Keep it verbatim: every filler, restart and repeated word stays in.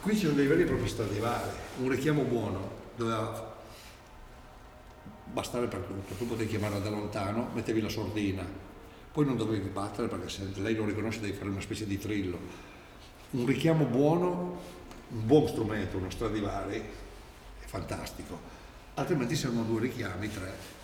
Qui ci sono dei veri e propri Stradivari, un richiamo buono, doveva bastare per tutto, tu potevi chiamarla da lontano, mettevi la sordina, poi non dovevi battere perché se lei non riconosce devi fare una specie di trillo. Un richiamo buono, un buon strumento, uno Stradivari, è fantastico, altrimenti servono due richiami, tre.